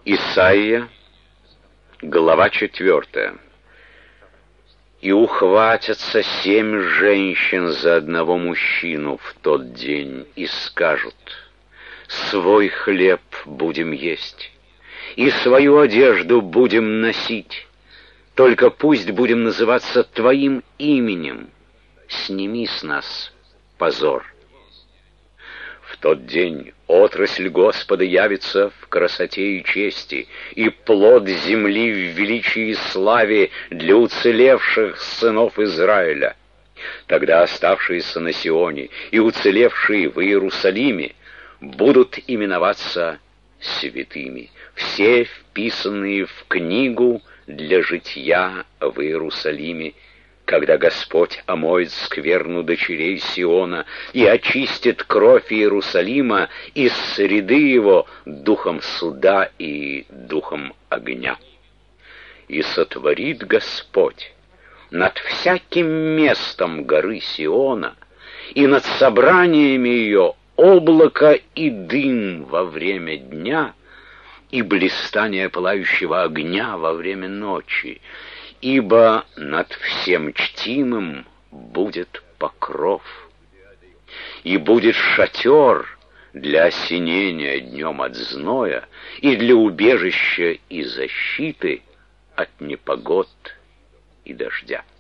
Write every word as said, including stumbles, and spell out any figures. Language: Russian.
Исайя, глава четвертая. «И ухватятся семь женщин за одного мужчину в тот день и скажут: свой хлеб будем есть, и свою одежду будем носить, только пусть будем называться Твоим именем, сними с нас позор». В тот день отрасль Господа явится в красоте и чести, и плод земли в величии и славе для уцелевших сынов Израиля. Тогда оставшиеся на Сионе и уцелевшие в Иерусалиме будут именоваться святыми, все вписанные в книгу для житья в Иерусалиме, когда Господь омоет скверну дочерей Сиона и очистит кровь Иерусалима из среды его духом суда и духом огня. И сотворит Господь над всяким местом горы Сиона и над собраниями ее облако и дым во время дня и блистание пылающего огня во время ночи, ибо над всем чтимым будет покров, и будет шатер для осенения днем от зноя и для убежища и защиты от непогод и дождя.